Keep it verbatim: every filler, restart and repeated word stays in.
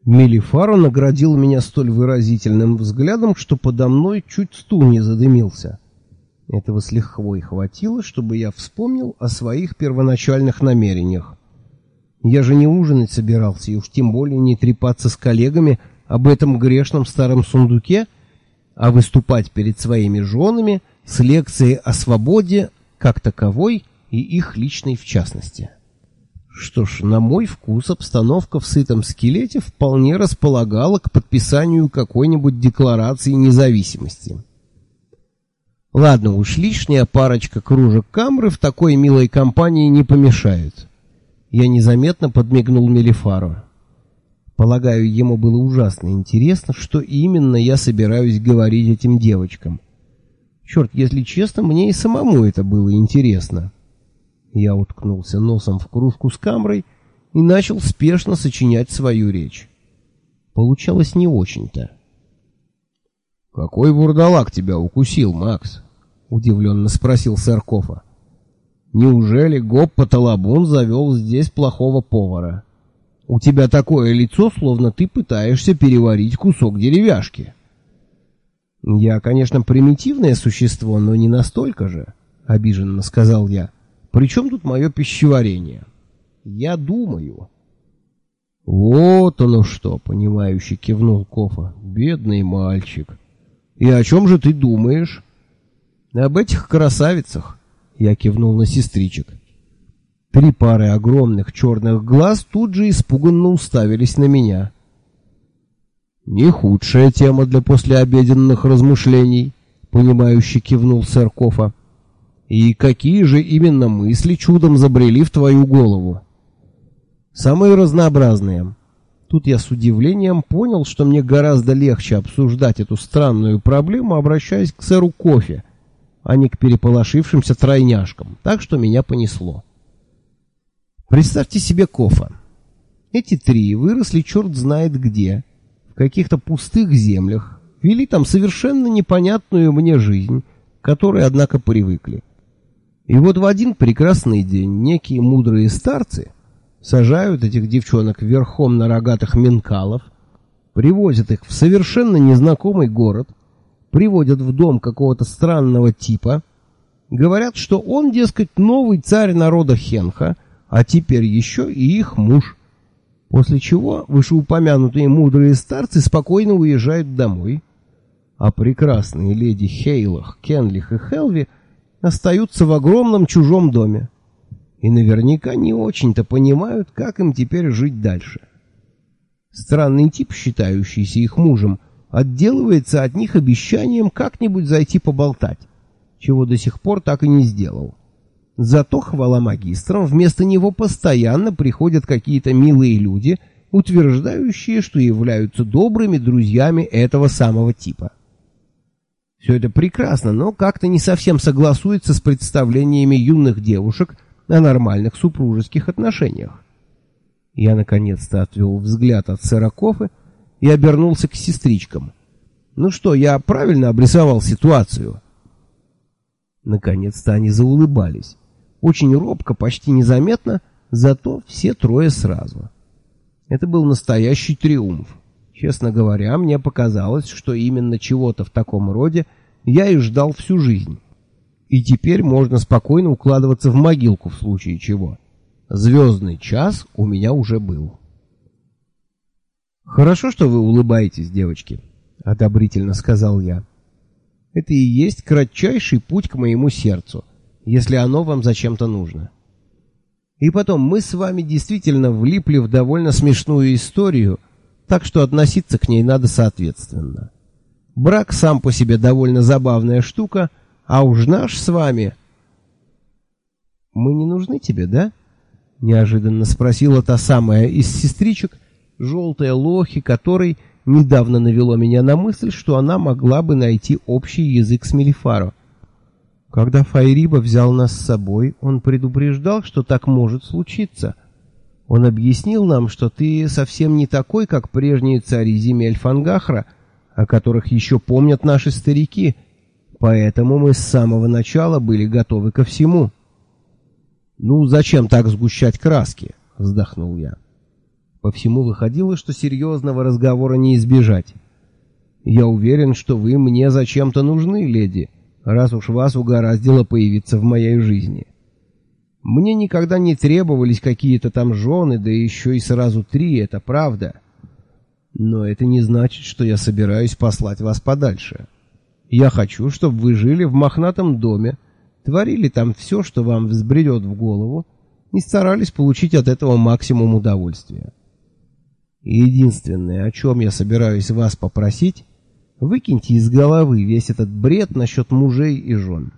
Мелифара наградил меня столь выразительным взглядом, что подо мной чуть стул не задымился. Этого с лихвой хватило, чтобы я вспомнил о своих первоначальных намерениях. Я же не ужинать собирался, и уж тем более не трепаться с коллегами об этом грешном старом сундуке, а выступать перед своими женами с лекцией о свободе как таковой и их личной в частности. Что ж, на мой вкус обстановка в сытом скелете вполне располагала к подписанию какой-нибудь декларации независимости. Ладно уж, лишняя парочка кружек камры в такой милой компании не помешает. Я незаметно подмигнул Мелифару. Полагаю, ему было ужасно интересно, что именно я собираюсь говорить этим девочкам. Черт, если честно, мне и самому это было интересно. Я уткнулся носом в кружку с камрой и начал спешно сочинять свою речь. Получалось не очень-то. «Какой вурдалак тебя укусил, Макс?» — удивленно спросил сэр Кофа. «Неужели Гоппа-Талабун завел здесь плохого повара? У тебя такое лицо, словно ты пытаешься переварить кусок деревяшки». «Я, конечно, примитивное существо, но не настолько же», — обиженно сказал я. «При чем тут мое пищеварение? Я думаю». «Вот оно что», — понимающе кивнул Кофа. «Бедный мальчик. И о чем же ты думаешь?» «Об этих красавицах», — я кивнул на сестричек. Три пары огромных черных глаз тут же испуганно уставились на меня. «Не худшая тема для послеобеденных размышлений», — понимающе кивнул сэр Кофа. «И какие же именно мысли чудом забрели в твою голову?» «Самые разнообразные». Тут я с удивлением понял, что мне гораздо легче обсуждать эту странную проблему, обращаясь к сэру Кофе, а не к переполошившимся тройняшкам, так что меня понесло. Представьте себе Кофа. Эти три выросли черт знает где, в каких-то пустых землях, вели там совершенно непонятную мне жизнь, к которой, однако, привыкли. И вот в один прекрасный день некие мудрые старцы сажают этих девчонок верхом на рогатых минкалов, привозят их в совершенно незнакомый город, приводят в дом какого-то странного типа, говорят, что он, дескать, новый царь народа Хенха, а теперь еще и их муж. После чего вышеупомянутые мудрые старцы спокойно уезжают домой, а прекрасные леди Хейлах, Кенлих и Хелви остаются в огромном чужом доме и наверняка не очень-то понимают, как им теперь жить дальше. Странный тип, считающийся их мужем, отделывается от них обещанием как-нибудь зайти поболтать, чего до сих пор так и не сделал. Зато, хвала магистрам, вместо него постоянно приходят какие-то милые люди, утверждающие, что являются добрыми друзьями этого самого типа. Все это прекрасно, но как-то не совсем согласуется с представлениями юных девушек о нормальных супружеских отношениях. Я наконец-то отвел взгляд от сэра Кофы и обернулся к сестричкам. «Ну что, я правильно обрисовал ситуацию?» Наконец-то они заулыбались. Очень робко, почти незаметно, зато все трое сразу. Это был настоящий триумф. Честно говоря, мне показалось, что именно чего-то в таком роде я и ждал всю жизнь. И теперь можно спокойно укладываться в могилку в случае чего. Звездный час у меня уже был. «Хорошо, что вы улыбаетесь, девочки», — одобрительно сказал я. «Это и есть кратчайший путь к моему сердцу, если оно вам зачем-то нужно. И потом, мы с вами действительно влипли в довольно смешную историю, так что относиться к ней надо соответственно. Брак сам по себе довольно забавная штука, а уж наш с вами...» «Мы не нужны тебе, да?» — неожиданно спросила та самая из сестричек, желтая лохи, которой недавно навело меня на мысль, что она могла бы найти общий язык с Мелифаро. «Когда Файриба взял нас с собой, он предупреждал, что так может случиться. Он объяснил нам, что ты совсем не такой, как прежние цари земель Фангахра, о которых еще помнят наши старики, поэтому мы с самого начала были готовы ко всему». «Ну, зачем так сгущать краски?» — вздохнул я. По всему выходило, что серьезного разговора не избежать. «Я уверен, что вы мне зачем-то нужны, леди, раз уж вас угораздило появиться в моей жизни. Мне никогда не требовались какие-то там жены, да еще и сразу три, это правда. Но это не значит, что я собираюсь послать вас подальше. Я хочу, чтобы вы жили в мохнатом доме, творили там все, что вам взбредет в голову, и старались получить от этого максимум удовольствия. Единственное, о чем я собираюсь вас попросить, выкиньте из головы весь этот бред насчет мужей и жен.